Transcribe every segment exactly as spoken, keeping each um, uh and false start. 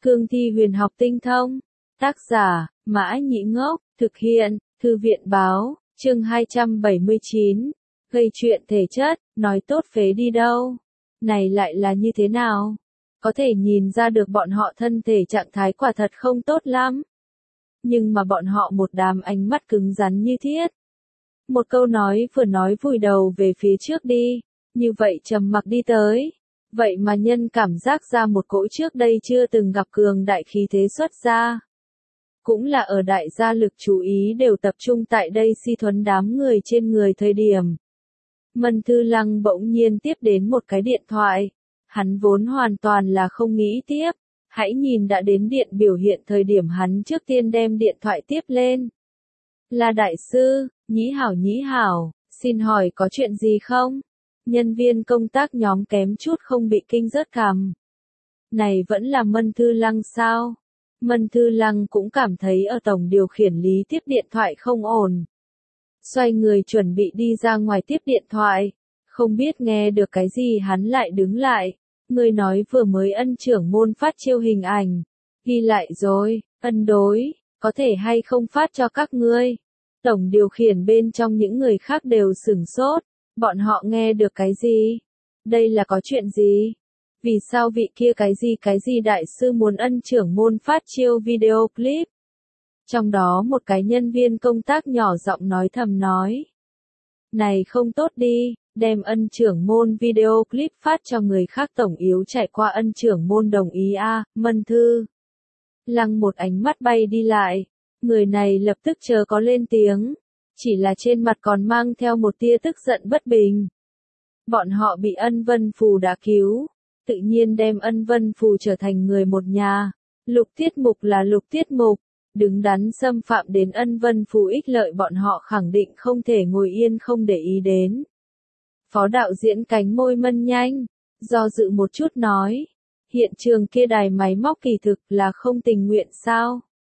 Cương thi huyền học tinh thông. Tác giả, Mã Nhĩ Ngốc, thực hiện, Thư viện báo, chương hai trăm bảy mươi chín. Gây chuyện thể chất, nói tốt phế đi đâu. Này lại là như thế nào? Có thể nhìn ra được bọn họ thân thể trạng thái quả thật không tốt lắm. Nhưng mà bọn họ một đám ánh mắt cứng rắn như thiết. Một câu nói vừa nói vùi đầu về phía trước đi, như vậy trầm mặc đi tới. Vậy mà nhân cảm giác ra một cỗ trước đây chưa từng gặp cường đại khí thế xuất ra. Cũng là ở đại gia lực chú ý đều tập trung tại đây si thuấn đám người trên người thời điểm. Mân Thư Lăng bỗng nhiên tiếp đến một cái điện thoại. Hắn vốn hoàn toàn là không nghĩ tiếp. Hãy nhìn đã đến điện biểu hiện thời điểm hắn trước tiên đem điện thoại tiếp lên. Là đại sư, Nhĩ Hảo Nhĩ Hảo, xin hỏi có chuyện gì không? Nhân viên công tác nhóm kém chút không bị kinh rớt cằm. Này vẫn là Mân Thư Lăng sao? Mân Thư Lăng cũng cảm thấy ở tổng điều khiển lý tiếp điện thoại không ổn. Xoay người chuẩn bị đi ra ngoài tiếp điện thoại. Không biết nghe được cái gì hắn lại đứng lại. Người nói vừa mới ân trưởng môn phát chiêu hình ảnh. Ghi lại rồi, ân đối, có thể hay không phát cho các ngươi. Tổng điều khiển bên trong những người khác đều sửng sốt. Bọn họ nghe được cái gì? Đây là có chuyện gì? Vì sao vị kia cái gì cái gì đại sư muốn ân trưởng môn phát chiêu video clip? Trong đó một cái nhân viên công tác nhỏ giọng nói thầm nói. Này không tốt đi, đem ân trưởng môn video clip phát cho người khác tổng yếu trải qua ân trưởng môn đồng ý a à, Mân Thư Lăng một ánh mắt bay đi lại. Người này lập tức chờ có lên tiếng. Chỉ là trên mặt còn mang theo một tia tức giận bất bình. Bọn họ bị Ân Vân Phù đã cứu. Tự nhiên đem Ân Vân Phù trở thành người một nhà. Lục tiết mục là lục tiết mục. Đứng đắn xâm phạm đến Ân Vân Phù ích lợi bọn họ khẳng định không thể ngồi yên không để ý đến. Phó đạo diễn cánh môi mân nhanh. Do dự một chút nói. Hiện trường kia đài máy móc kỳ thực là không tình nguyện sao?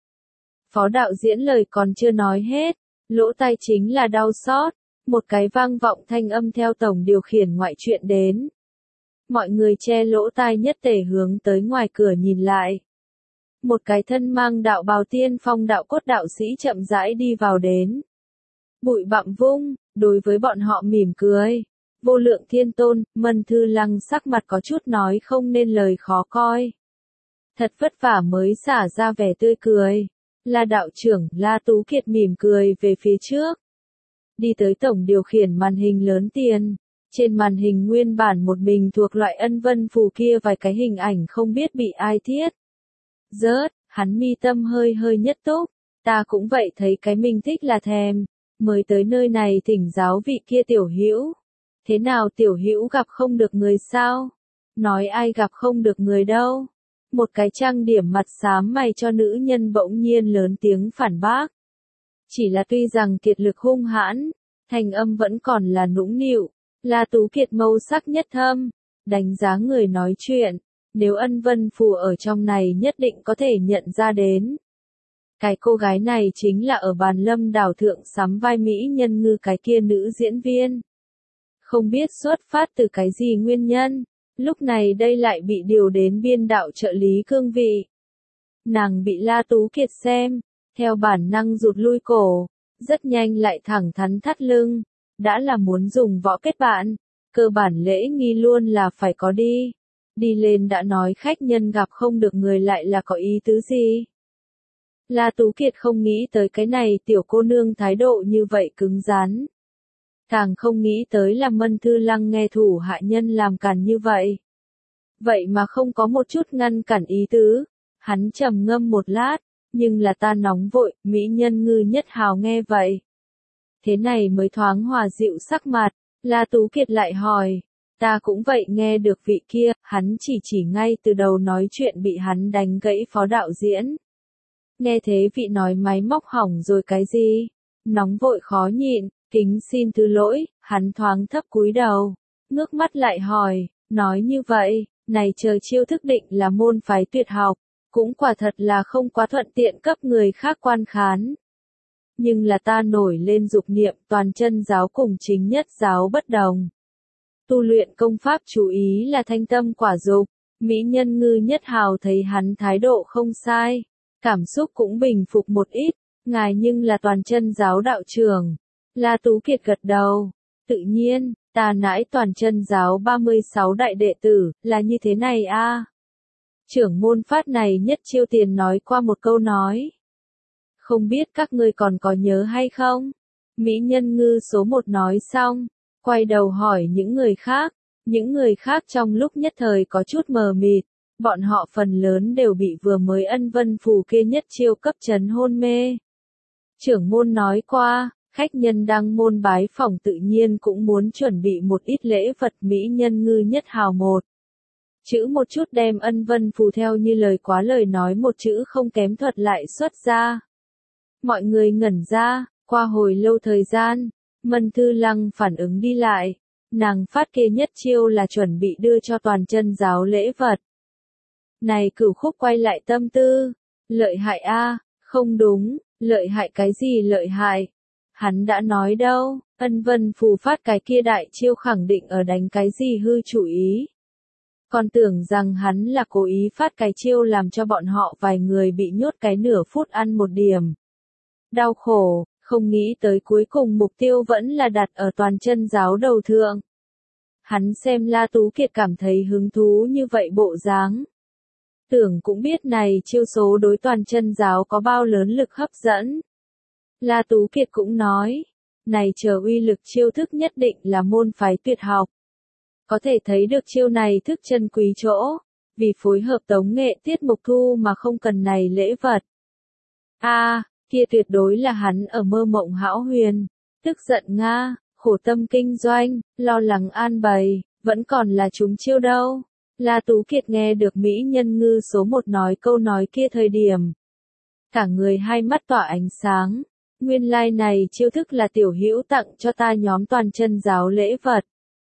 Phó đạo diễn lời còn chưa nói hết. Lỗ tai chính là đau xót, một cái vang vọng thanh âm theo tổng điều khiển ngoại chuyện đến. Mọi người che lỗ tai nhất tề hướng tới ngoài cửa nhìn lại. Một cái thân mang đạo bào tiên phong đạo cốt đạo sĩ chậm rãi đi vào đến. Bụi bặm vung, đối với bọn họ mỉm cười. Vô Lượng Thiên Tôn, Mân Thư Lăng sắc mặt có chút nói không nên lời khó coi. Thật vất vả mới xả ra vẻ tươi cười. La đạo trưởng, La Tú Kiệt mỉm cười về phía trước. Đi tới tổng điều khiển màn hình lớn tiền. Trên màn hình nguyên bản một mình thuộc loại Ân Vân Phù kia vài cái hình ảnh không biết bị ai thiết. Rớt, hắn mi tâm hơi hơi nhất túc. Ta cũng vậy thấy cái mình thích là thèm. Mới tới nơi này thỉnh giáo vị kia tiểu hữu. Thế nào tiểu hữu gặp không được người sao? Nói ai gặp không được người đâu. Một cái trang điểm mặt xám mày cho nữ nhân bỗng nhiên lớn tiếng phản bác. Chỉ là tuy rằng kiệt lực hung hãn, thành âm vẫn còn là nũng nịu. La Tú Kiệt mâu sắc nhất thâm, đánh giá người nói chuyện. Nếu Ân Vân Phù ở trong này nhất định có thể nhận ra đến. Cái cô gái này chính là ở bàn lâm đảo thượng sắm vai mỹ nhân ngư cái kia nữ diễn viên. Không biết xuất phát từ cái gì nguyên nhân. Lúc này đây lại bị điều đến biên đạo trợ lý cương vị. Nàng bị La Tú Kiệt xem, theo bản năng rụt lui cổ, rất nhanh lại thẳng thắn thắt lưng. Đã là muốn dùng võ kết bạn, cơ bản lễ nghi luôn là phải có đi. Đi lên đã nói khách nhân gặp không được người lại là có ý tứ gì. La Tú Kiệt không nghĩ tới cái này tiểu cô nương thái độ như vậy cứng rắn. Càng không nghĩ tới là Mân Thư Lăng nghe thủ hạ nhân làm cản như vậy. Vậy mà không có một chút ngăn cản ý tứ. Hắn trầm ngâm một lát, nhưng là ta nóng vội, mỹ nhân ngư nhất hào nghe vậy. Thế này mới thoáng hòa dịu sắc mặt, La Tú Kiệt lại hỏi, ta cũng vậy nghe được vị kia, hắn chỉ chỉ ngay từ đầu nói chuyện bị hắn đánh gãy phó đạo diễn. Nghe thế vị nói máy móc hỏng rồi cái gì? Nóng vội khó nhịn. Kính xin thứ lỗi, hắn thoáng thấp cúi đầu, ngước mắt lại hỏi, nói như vậy, này chờ chiêu thức định là môn phái tuyệt học, cũng quả thật là không quá thuận tiện cấp người khác quan khán. Nhưng là ta nổi lên dục niệm toàn chân giáo cùng chính nhất giáo bất đồng. Tu luyện công pháp chú ý là thanh tâm quả dục, Mỹ nhân Ngư Nhất Hào thấy hắn thái độ không sai, cảm xúc cũng bình phục một ít, ngài nhưng là toàn chân giáo đạo trưởng. La Tú Kiệt gật đầu, tự nhiên, ta nãi toàn chân giáo ba mươi sáu đại đệ tử, là như thế này a. Trưởng môn Phát này nhất chiêu tiền nói qua một câu nói. Không biết các ngươi còn có nhớ hay không? Mỹ nhân Ngư số một nói xong, quay đầu hỏi những người khác, những người khác trong lúc nhất thời có chút mờ mịt, bọn họ phần lớn đều bị vừa mới Ân Vân Phù kia nhất chiêu cấp chấn hôn mê. Trưởng môn nói qua, khách nhân đăng môn bái phỏng tự nhiên cũng muốn chuẩn bị một ít lễ vật. Mỹ nhân Ngư Nhất Hào một chữ một chút đem Ân Vân Phù theo như lời quá lời nói một chữ không kém thuật lại xuất ra. Mọi người ngẩn ra, qua hồi lâu thời gian, Mân Thư Lăng phản ứng đi lại, nàng phát kia nhất chiêu là chuẩn bị đưa cho toàn chân giáo lễ vật. Này Cửu Khúc quay lại tâm tư, lợi hại a, không đúng, lợi hại cái gì lợi hại? Hắn đã nói đâu, Ân Vân Phù phát cái kia đại chiêu khẳng định ở đánh cái gì hư chủ ý. Còn tưởng rằng hắn là cố ý phát cái chiêu làm cho bọn họ vài người bị nhốt cái nửa phút ăn một điểm. Đau khổ, không nghĩ tới cuối cùng mục tiêu vẫn là đặt ở toàn chân giáo đầu thượng. Hắn xem La Tú Kiệt cảm thấy hứng thú như vậy bộ dáng. Tưởng cũng biết này chiêu số đối toàn chân giáo có bao lớn lực hấp dẫn. La Tú Kiệt cũng nói, này chờ uy lực chiêu thức nhất định là môn phái tuyệt học. Có thể thấy được chiêu này thức chân quý chỗ, vì phối hợp tống nghệ tiết mục thu mà không cần này lễ vật. A, à, kia tuyệt đối là hắn ở mơ mộng hão huyền, tức giận Nga, khổ tâm kinh doanh, lo lắng an bày, vẫn còn là chúng chiêu đâu. La Tú Kiệt nghe được Mỹ nhân Ngư số một nói câu nói kia thời điểm. Cả người hai mắt tỏa ánh sáng, nguyên lai like này chiêu thức là tiểu hữu tặng cho ta nhóm toàn chân giáo lễ vật.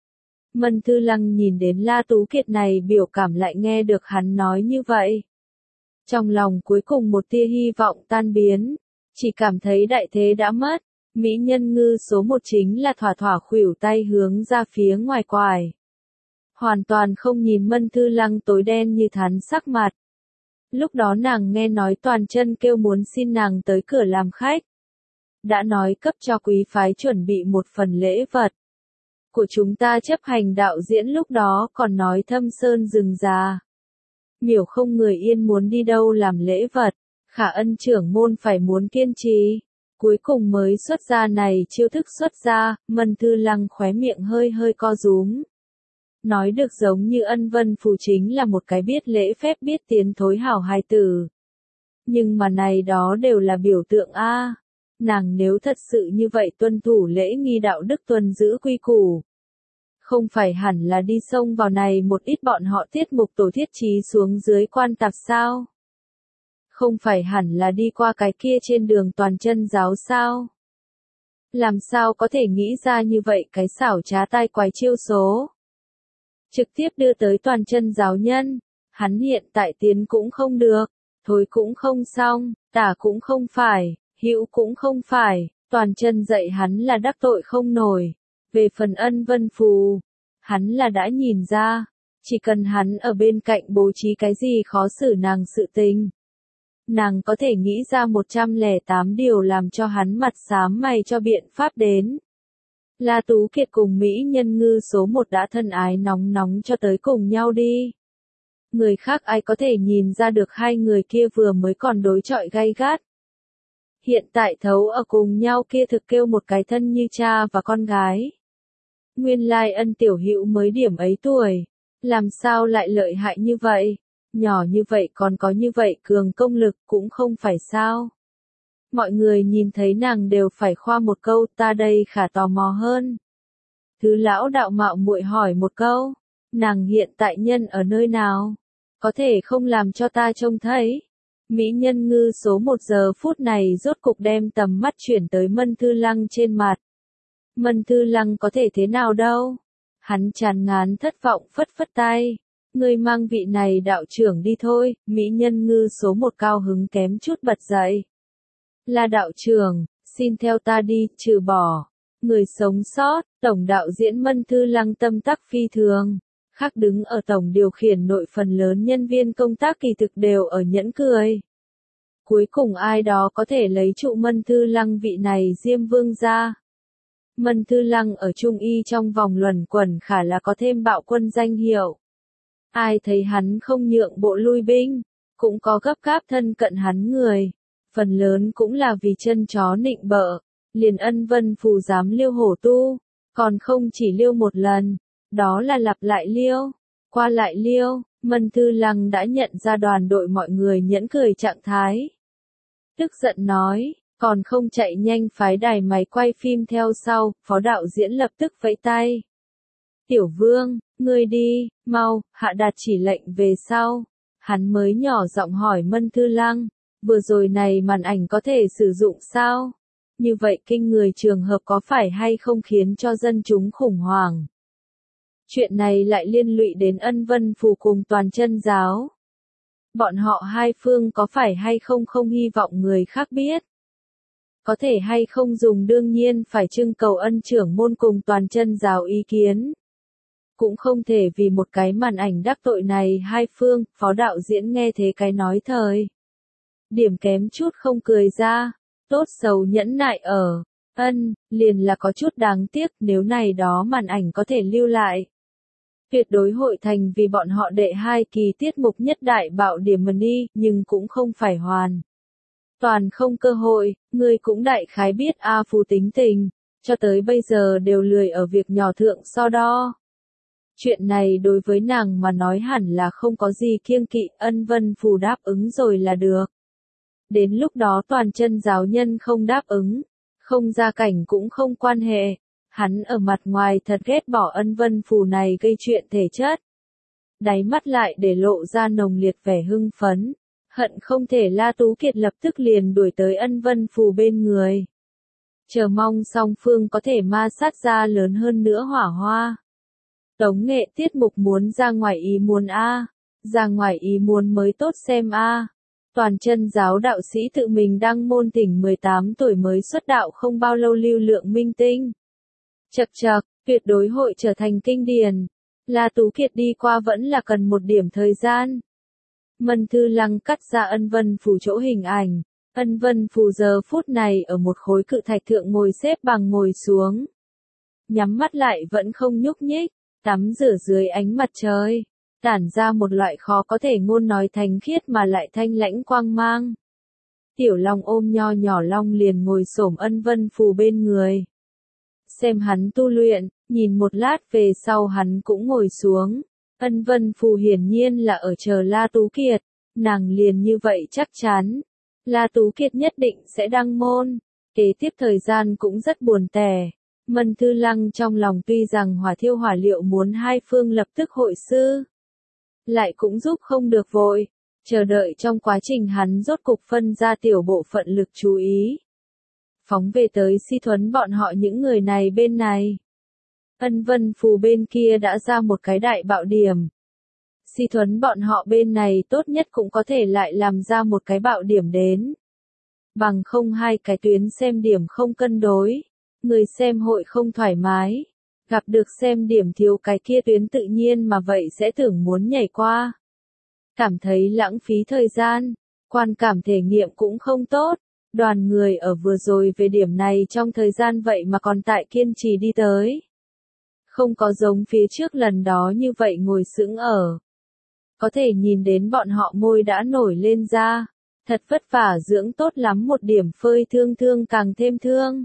Mân Thư Lăng nhìn đến La Tú Kiệt này biểu cảm lại nghe được hắn nói như vậy. Trong lòng cuối cùng một tia hy vọng tan biến, chỉ cảm thấy đại thế đã mất, Mỹ nhân Ngư số một chính là thỏa thỏa khuỷu tay hướng ra phía ngoài quải. Hoàn toàn không nhìn Mân Thư Lăng tối đen như thắn sắc mặt. Lúc đó nàng nghe nói toàn chân kêu muốn xin nàng tới cửa làm khách. Đã nói cấp cho quý phái chuẩn bị một phần lễ vật. Của chúng ta chấp hành đạo diễn lúc đó còn nói thâm sơn rừng già. Miểu không người yên muốn đi đâu làm lễ vật, Khả Ân trưởng môn phải muốn kiên trì. Cuối cùng mới xuất ra này chiêu thức xuất ra, Mân Thư Lăng khóe miệng hơi hơi co rúm. Nói được giống như Ân Vân Phù chính là một cái biết lễ phép biết tiến thối hảo hài tử. Nhưng mà này đó đều là biểu tượng a. Nàng nếu thật sự như vậy tuân thủ lễ nghi đạo đức tuân giữ quy củ. Không phải hẳn là đi xông vào này một ít bọn họ tiết mục tổ thiết trí xuống dưới quan tạp sao? Không phải hẳn là đi qua cái kia trên đường toàn chân giáo sao? Làm sao có thể nghĩ ra như vậy cái xảo trá tai quái chiêu số? Trực tiếp đưa tới toàn chân giáo nhân, hắn hiện tại tiến cũng không được, thối cũng không xong, tả cũng không phải, hữu cũng không phải, toàn chân dạy hắn là đắc tội không nổi. Về phần Ân Vân Phù, hắn là đã nhìn ra, chỉ cần hắn ở bên cạnh bố trí cái gì khó xử nàng sự tình. Nàng có thể nghĩ ra một trăm lẻ tám điều làm cho hắn mặt xám mày cho biện pháp đến. La Tú Kiệt cùng Mỹ nhân Ngư số một đã thân ái nóng nóng cho tới cùng nhau đi. Người khác ai có thể nhìn ra được hai người kia vừa mới còn đối chọi gay gắt. Hiện tại thấu ở cùng nhau kia thực kêu một cái thân như cha và con gái. Nguyên lai Ân tiểu hữu mới điểm ấy tuổi, làm sao lại lợi hại như vậy, nhỏ như vậy còn có như vậy cường công lực cũng không phải sao. Mọi người nhìn thấy nàng đều phải khoa một câu, ta đây khả tò mò hơn. Thứ lão đạo mạo muội hỏi một câu, nàng hiện tại nhân ở nơi nào, có thể không làm cho ta trông thấy. Mỹ nhân Ngư số một giờ phút này rốt cục đem tầm mắt chuyển tới Mân Thư Lăng trên mặt. Mân Thư Lăng có thể thế nào đâu? Hắn chán ngán thất vọng phất phất tay. Ngươi mang vị này đạo trưởng đi thôi. Mỹ nhân Ngư số một cao hứng kém chút bật dậy. Là đạo trưởng, xin theo ta đi, trừ bỏ người sống sót. Tổng đạo diễn Mân Thư Lăng tâm tắc phi thường. Khác đứng ở tổng điều khiển nội phần lớn nhân viên công tác kỳ thực đều ở nhẫn cười. Cuối cùng ai đó có thể lấy trụ Mân Thư Lăng vị này Diêm Vương ra. Mân Thư Lăng ở Trung Y trong vòng luẩn quẩn khả là có thêm bạo quân danh hiệu. Ai thấy hắn không nhượng bộ lui binh, cũng có gấp gáp thân cận hắn người. Phần lớn cũng là vì chân chó nịnh bợ, liền Ân Vân Phù dám liêu hổ tu, còn không chỉ liêu một lần, đó là lặp lại liêu, qua lại liêu. Mân Thư Lăng đã nhận ra đoàn đội mọi người nhẫn cười trạng thái. Tức giận nói, còn không chạy nhanh phái đài máy quay phim theo sau, phó đạo diễn lập tức vẫy tay. Tiểu Vương, ngươi đi, mau, hạ đạt chỉ lệnh về sau. Hắn mới nhỏ giọng hỏi Mân Thư Lăng, vừa rồi này màn ảnh có thể sử dụng sao? Như vậy kinh người trường hợp có phải hay không khiến cho dân chúng khủng hoảng? Chuyện này lại liên lụy đến Ân Vân Phù cùng toàn chân giáo. Bọn họ hai phương có phải hay không không hy vọng người khác biết. Có thể hay không dùng đương nhiên phải trưng cầu Ân trưởng môn cùng toàn chân giáo ý kiến. Cũng không thể vì một cái màn ảnh đắc tội này hai phương, phó đạo diễn nghe thế cái nói thời. Điểm kém chút không cười ra, tốt xấu nhẫn nại ở, Ân, liền là có chút đáng tiếc nếu này đó màn ảnh có thể lưu lại. Tuyệt đối hội thành vì bọn họ đệ hai kỳ tiết mục nhất đại bạo điểm money, nhưng cũng không phải hoàn. Toàn không cơ hội, người cũng đại khái biết A Phù tính tình, cho tới bây giờ đều lười ở việc nhỏ thượng so đo. Chuyện này đối với nàng mà nói hẳn là không có gì kiêng kỵ, Ân Vân Phù đáp ứng rồi là được. Đến lúc đó toàn chân giáo nhân không đáp ứng, không ra cảnh cũng không quan hệ. Hắn ở mặt ngoài thật ghét bỏ Ân Vân Phù này gây chuyện thể chất. Đáy mắt lại để lộ ra nồng liệt vẻ hưng phấn, hận không thể La Tú Kiệt lập tức liền đuổi tới Ân Vân Phù bên người. Chờ mong song phương có thể ma sát ra lớn hơn nữa hỏa hoa. Tống nghệ tiết mục muốn ra ngoài ý muốn a, ra ngoài ý muốn mới tốt xem a. Toàn chân giáo đạo sĩ tự mình đăng môn thỉnh mười tám tuổi mới xuất đạo không bao lâu lưu lượng minh tinh. Chậc chậc, tuyệt đối hội trở thành kinh điển. La Tú Kiệt đi qua vẫn là cần một điểm thời gian. Mân Thư Lăng cắt ra Ân Vân Phù chỗ hình ảnh. Ân Vân Phù giờ phút này ở một khối cự thạch thượng ngồi xếp bằng ngồi xuống. Nhắm mắt lại vẫn không nhúc nhích, tắm rửa dưới ánh mặt trời. Tản ra một loại khó có thể ngôn nói thánh khiết mà lại thanh lãnh quang mang. Tiểu Long ôm nho nhỏ Long liền ngồi xổm Ân Vân Phù bên người. Xem hắn tu luyện, nhìn một lát về sau hắn cũng ngồi xuống. Ân Vân Phù hiển nhiên là ở chờ La Tú Kiệt, nàng liền như vậy chắc chắn. La Tú Kiệt nhất định sẽ đăng môn, kế tiếp thời gian cũng rất buồn tẻ. Mân Thư Lăng trong lòng tuy rằng hỏa thiêu hỏa liệu muốn hai phương lập tức hội sư, lại cũng giúp không được vội, chờ đợi trong quá trình hắn rốt cục phân ra tiểu bộ phận lực chú ý. Phóng về tới Si Thuấn bọn họ những người này bên này. Ân Vân Phù bên kia đã ra một cái đại bạo điểm. Si Thuấn bọn họ bên này tốt nhất cũng có thể lại làm ra một cái bạo điểm đến. Bằng không hai cái tuyến xem điểm không cân đối, người xem hội không thoải mái. Gặp được xem điểm thiếu cái kia tuyến tự nhiên mà vậy sẽ tưởng muốn nhảy qua. Cảm thấy lãng phí thời gian, quan cảm thể nghiệm cũng không tốt. Đoàn người ở vừa rồi về điểm này trong thời gian vậy mà còn tại kiên trì đi tới. Không có giống phía trước lần đó như vậy ngồi sững ở. Có thể nhìn đến bọn họ môi đã nổi lên ra. Thật vất vả dưỡng tốt lắm một điểm phơi thương thương càng thêm thương.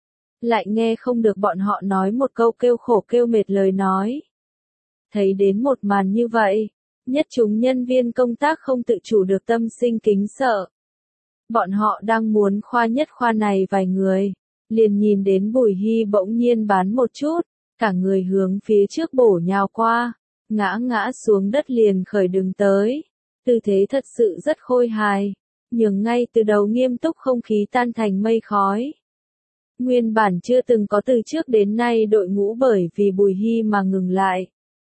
Lại nghe không được bọn họ nói một câu kêu khổ kêu mệt lời nói. Thấy đến một màn như vậy, nhất chúng nhân viên công tác không tự chủ được tâm sinh kính sợ. Bọn họ đang muốn khoa nhất khoa này vài người, liền nhìn đến Bùi Hy bỗng nhiên bán một chút, cả người hướng phía trước bổ nhào qua, ngã ngã xuống đất liền khởi đường tới. Tư thế thật sự rất khôi hài, nhưng ngay từ đầu nghiêm túc không khí tan thành mây khói. Nguyên bản chưa từng có từ trước đến nay đội ngũ bởi vì Bùi Hy mà ngừng lại.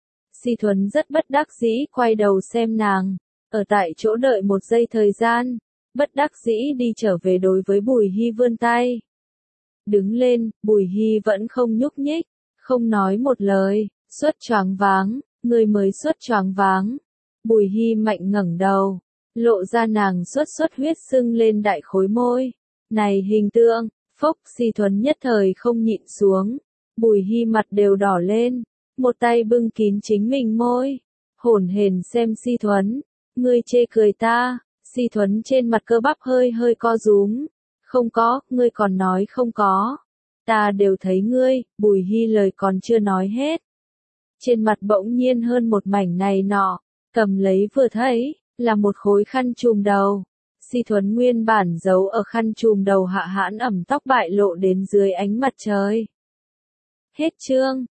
Si Thuấn rất bất đắc dĩ quay đầu xem nàng, ở tại chỗ đợi một giây thời gian, bất đắc dĩ đi trở về đối với Bùi Hy vươn tay. Đứng lên, Bùi Hy vẫn không nhúc nhích, không nói một lời, suốt choáng váng, Người mới xuất choáng váng. Bùi Hy Mạnh ngẩng đầu, lộ ra nàng xuất xuất huyết sưng lên đại khối môi. Này hình tượng, phốc Si Thuấn nhất thời không nhịn xuống. Bùi Hy mặt đều đỏ lên, một tay bưng kín chính mình môi. Hổn hển xem Si Thuấn, ngươi chê cười ta. Si Thuấn trên mặt cơ bắp hơi hơi co rúm. Không có, ngươi còn nói không có. Ta đều thấy ngươi, Bùi Hy lời còn chưa nói hết. Trên mặt bỗng nhiên hơn một mảnh này nọ, cầm lấy vừa thấy, là một khối khăn trùm đầu. Si Thuấn nguyên bản giấu ở khăn trùm đầu hạ hãn ẩm tóc bại lộ đến dưới ánh mặt trời. Hết chương.